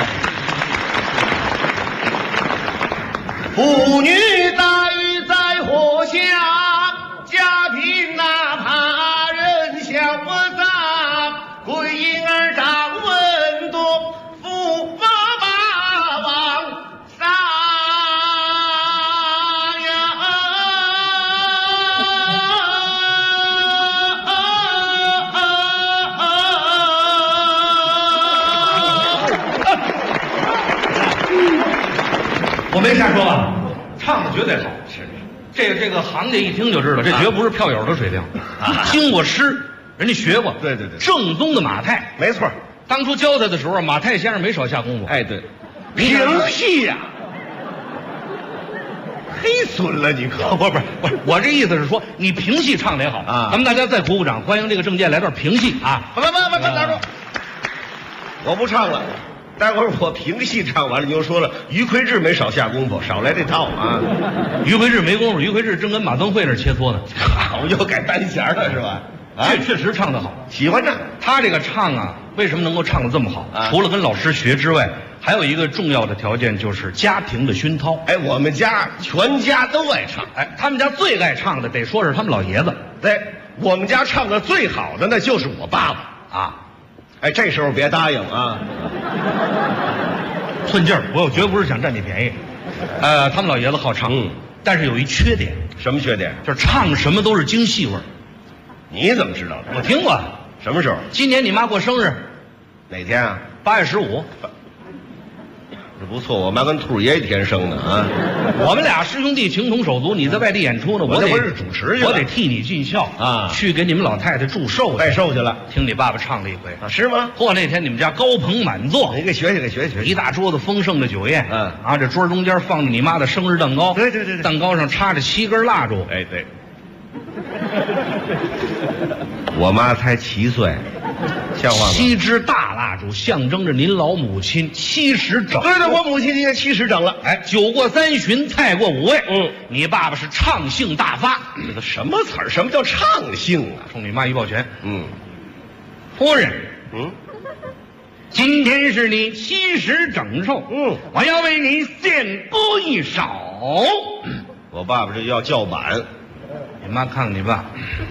妇女大于在火下，家庭哪怕人小杂，归婴儿长文多，驸马霸王杀呀！ 我没瞎说吧？唱的绝对好，是这个行家一听就知道，这绝不是票友的水平，经过师，人家学过， 对， 正宗的马太， 没错。 当初教他的时候，马太先生没少下功夫。 哎，对，评戏呀，黑损了你可不是，我这意思是说，你评戏唱得也好啊，咱们大家再鼓鼓掌，欢迎这个郑健来段评戏啊！ 不，打住，我不唱了。待会儿我评戏唱完了，你又说了于魁智没少下功夫，少来这套啊！ 于魁智没功夫，于魁智正跟马登辉那切磋呢。 好，又改单弦了是吧？ 这确实唱得好， 喜欢唱。 他这个唱啊，为什么能够唱得这么好？除了跟老师学之外，还有一个重要的条件就是家庭的熏陶。 哎，我们家全家都爱唱。 哎，他们家最爱唱的得说是他们老爷子。 对，我们家唱的最好的那就是我爸爸啊。哎，这时候别答应啊！ 寸劲儿，我绝不是想占你便宜。他们老爷子好唱，但是有一缺点。 什么缺点？ 就是唱什么都是京戏味儿。 你怎么知道的？ 我听过。 什么时候？ 今年你妈过生日， 哪天啊 ？8月15。 这不错，我妈跟兔爷一天生的啊。 我们俩师兄弟情同手足，你在外地演出呢， 我这不是主持去了， 我得替你尽孝啊，去给你们老太太祝寿拜寿去了。 听你爸爸唱了一回啊，是吗？ 嚯，那天你们家高朋满座， 你给学学， 一大桌子丰盛的酒宴，这桌中间放着你妈的生日蛋糕， 对， 蛋糕上插着7根蜡烛， 哎对。我妈才7岁，像话吗 ？7支大蜡烛象征着您老母亲70整。 对，我母亲今年70整了。 哎，酒过3巡，菜过5味。你爸爸是唱性大发。 这都什么词儿？什么叫唱性啊？ 冲你妈一抱拳。夫人，今天是你70整寿。我要为你献歌一首。 我爸爸这要叫板。 你妈看看你爸。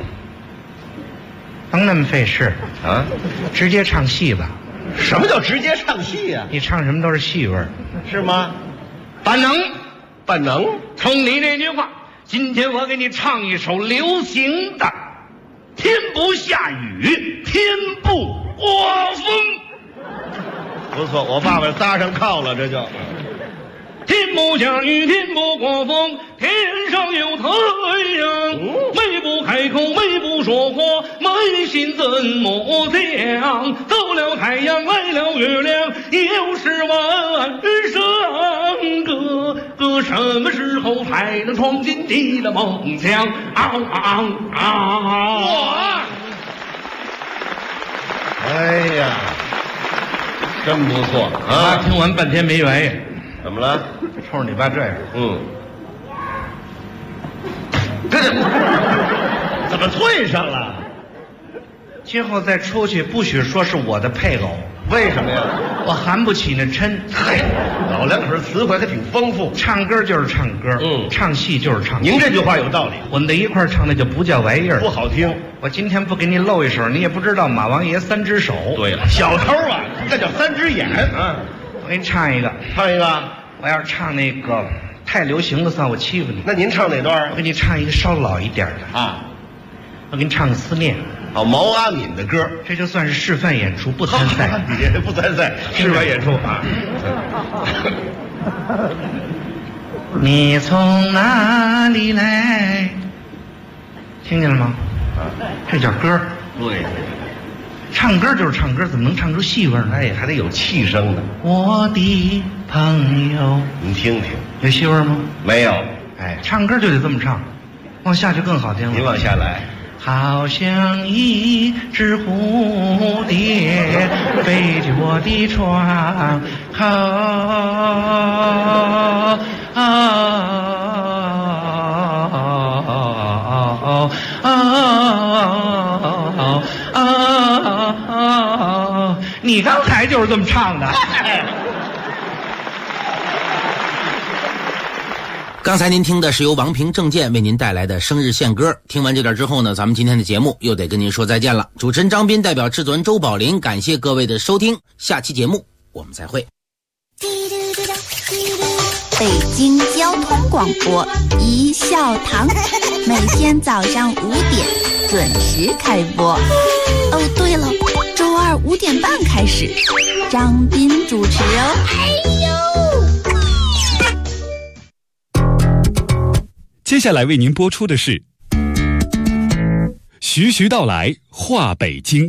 甭那么费事啊！ 直接唱戏吧。 什么叫直接唱戏呀？ 你唱什么都是戏味儿， 是吗？ 半能。冲你这句话，今天我给你唱一首流行的。天不下雨，天不刮风。 不错，我爸爸搭上靠了，这就。 天不下雨，天不刮风，天上有太阳。眉不开口，眉不说话，眉心怎么讲？走了太阳，来了月亮，又是晚上歌什么时候才能闯进你的梦乡？ 哎呀，真不错啊！听完半天没原因。 怎么了？ 冲着你爸这样， 这怎么退上了？ 今后再出去不许说是我的配偶为什么呀？ 我含不起那嗔。 嗨，老两口词汇还挺丰富。 唱歌就是唱歌，唱戏就是唱戏。 您这句话有道理。 我们在一块儿唱那就不叫玩意儿， 不好听。 我今天不给你露一手，你也不知道马王爷3只手。 对了，小偷啊，那叫3只眼啊。 我给你唱一个， 唱一个。 我要是唱那个太流行的，算我欺负你。 那您唱哪段？ 我给你唱一个稍老一点的啊。 我给你唱个《思念》。 毛阿敏的歌， 这就算是示范演出，不参赛。 也不参赛，示范演出啊。 你从哪里来？听见了吗？这叫歌。 对， 唱歌就是唱歌，怎么能唱出戏味呢？ 哎，还得有气声呢。 我的朋友， 您听听， 有戏味吗？ 没有。 哎，唱歌就得这么唱，往下就更好听了。 您往下来。 好像一只蝴蝶飞进我的窗口，你刚才就是这么唱的。 刚才您听的是由王平、郑健为您带来的生日献歌。听完这段之后呢，咱们今天的节目又得跟您说再见了。主持人张斌代表制作人周宝林，感谢各位的收听，下期节目我们再会。 北京交通广播一笑堂，每天早上5点准时开播。哦，对了，周二5点半开始，张斌主持哦。哎呦！ 接下来为您播出的是徐徐道来话北京。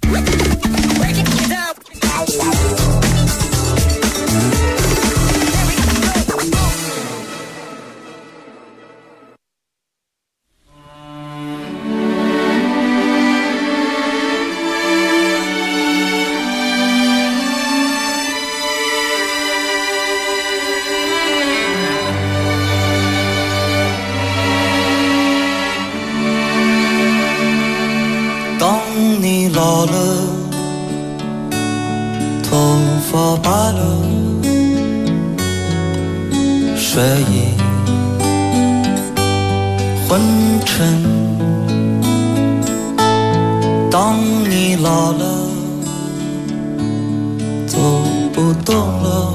老了，头发白了，睡意昏沉。当你老了，走不动了，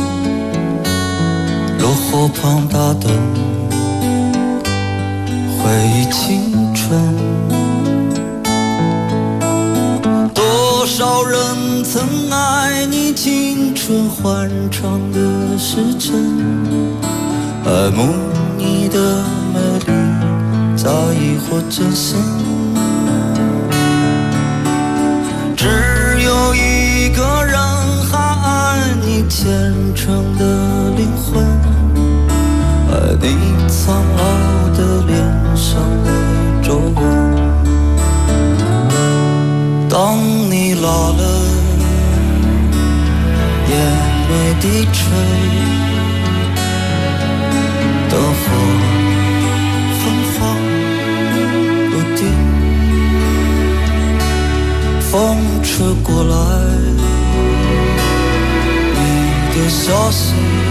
落后旁打灯，回忆青春。多少人曾爱你青春欢畅的时辰，爱慕你的美丽，早已或真身。只有一个人还爱你虔诚的灵魂，爱你苍老的脸上的皱纹。当你老了，眼眉低垂，灯火昏黄不定，风吹过来，你的消息，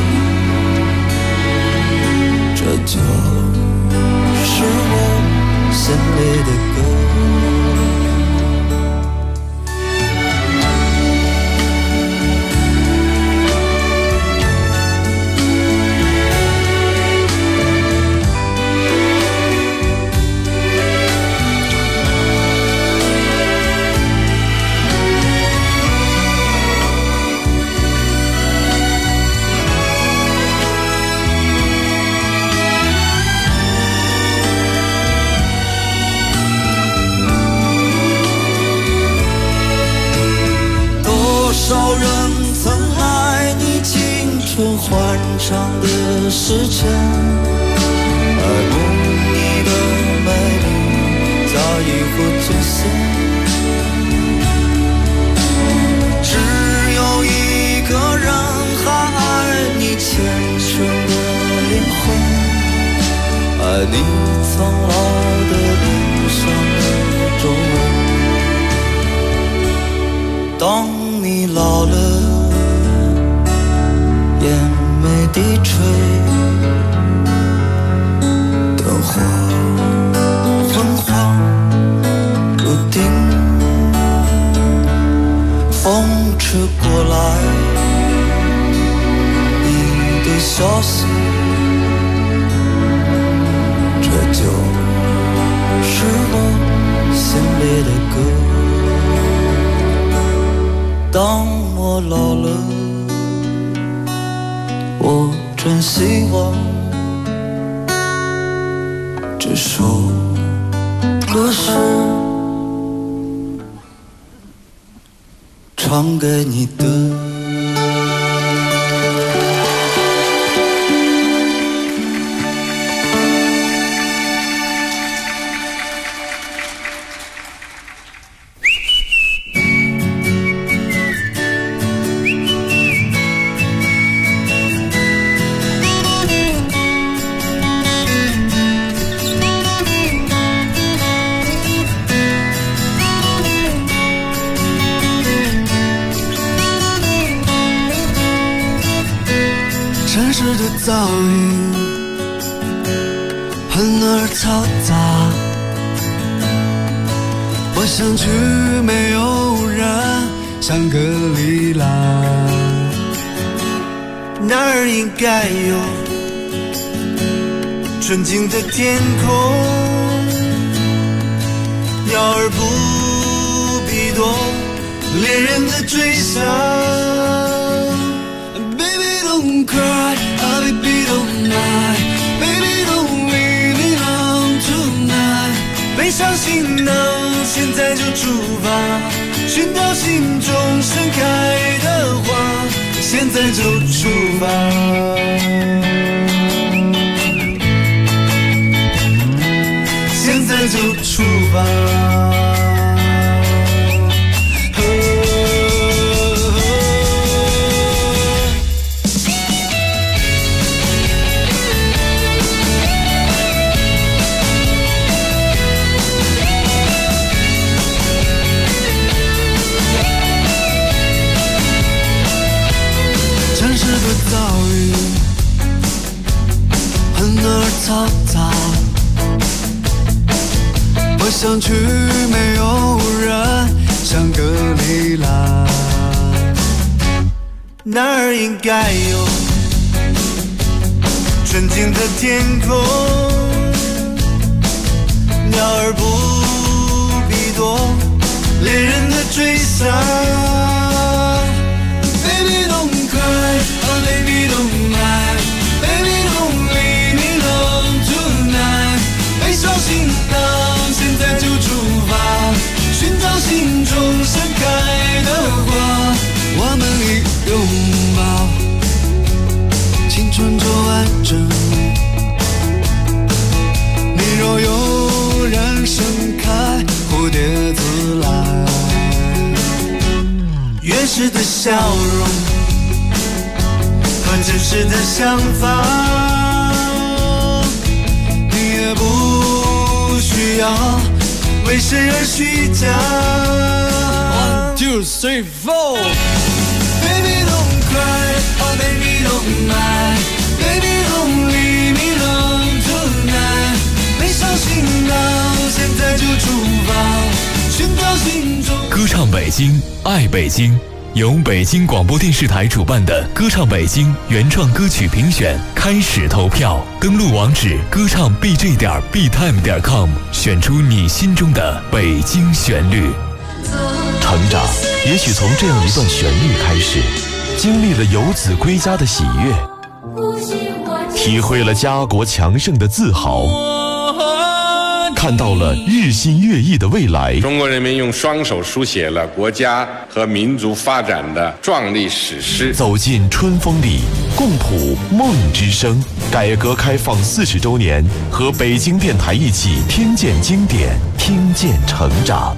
这就是我心里的歌。欢畅的时辰，爱慕你的美丽，早已不真实。只有一个人还爱你虔诚的灵魂，爱你苍老的脸上的皱纹。当你老车过来，你的消息，这就是我先烈的歌。当我老了，我真希望这首歌是唱给你的。城市的噪音很而嘈杂，我想去没有人，香格里拉，那儿应该有纯净的天空，鸟儿不必多，恋人的追想。Don't cry, oh baby don't lie, baby don't leave me alone tonight。背上行囊，现在就出发，寻找心中盛开的花，现在就出发。现在就出发。城市的噪音很而嘈杂，我想去没有人，香格里拉，那儿应该有纯净的天空，鸟儿不必多，恋人的追想。Baby don't cry, oh baby don't lie, baby don't leave me alone tonight。背上行囊，现在就出发，寻找心中盛开的花，我们一拥抱，青春就完整。你若有人盛开，蝴蝶自来。原始的笑容和真实的想法，你也不需要为谁而虚假。1, 2, 3, 4 Baby don't cry, oh baby don't lie, baby don't leave me alone tonight。背上行囊，现在就出发，寻找心中。 歌唱北京，爱北京，由北京广播电视台主办的歌唱北京原创歌曲评选开始投票，登录网址歌唱 bj.btime.com， 选出你心中的北京旋律。 成长也许从这样一段旋律开始，经历了游子归家的喜悦，体会了家国强盛的自豪，看到了日新月异的未来。 中国人民用双手书写了国家和民族发展的壮丽史诗。 走进春风里，共谱梦之声。改革开放40周年，和北京电台一起听见经典，听见成长。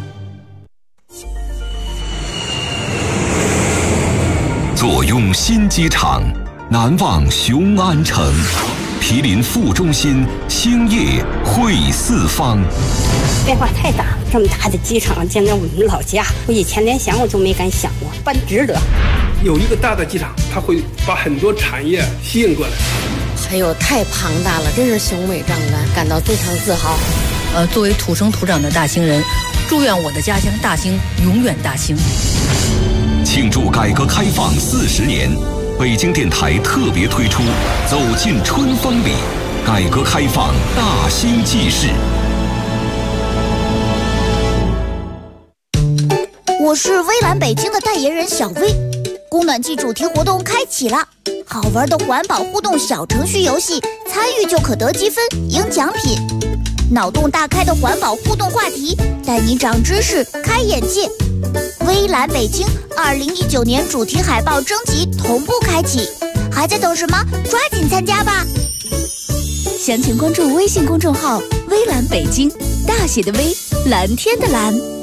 坐拥新机场，难忘雄安城。毗邻副中心，兴业汇四方。 变化太大了，这么大的机场建在我们老家，我以前连想我都没敢想过，办值得。 有一个大的机场，它会把很多产业吸引过来。 还有太庞大了，真是雄伟壮观，感到非常自豪。 作为土生土长的大兴人，祝愿我的家乡大兴永远大兴。 庆祝改革开放40年，北京电台特别推出《走进春风里》，改革开放大兴纪事。 我是微蓝北京的代言人小薇，供暖季主题活动开启了，好玩的环保互动小程序游戏，参与就可得积分赢奖品。脑洞大开的环保互动话题，带你长知识开眼界。微蓝北京2019年主题海报征集同步开启，还在等什么？抓紧参加吧！ 详情关注微信公众号微蓝北京，大写的微，蓝天的蓝。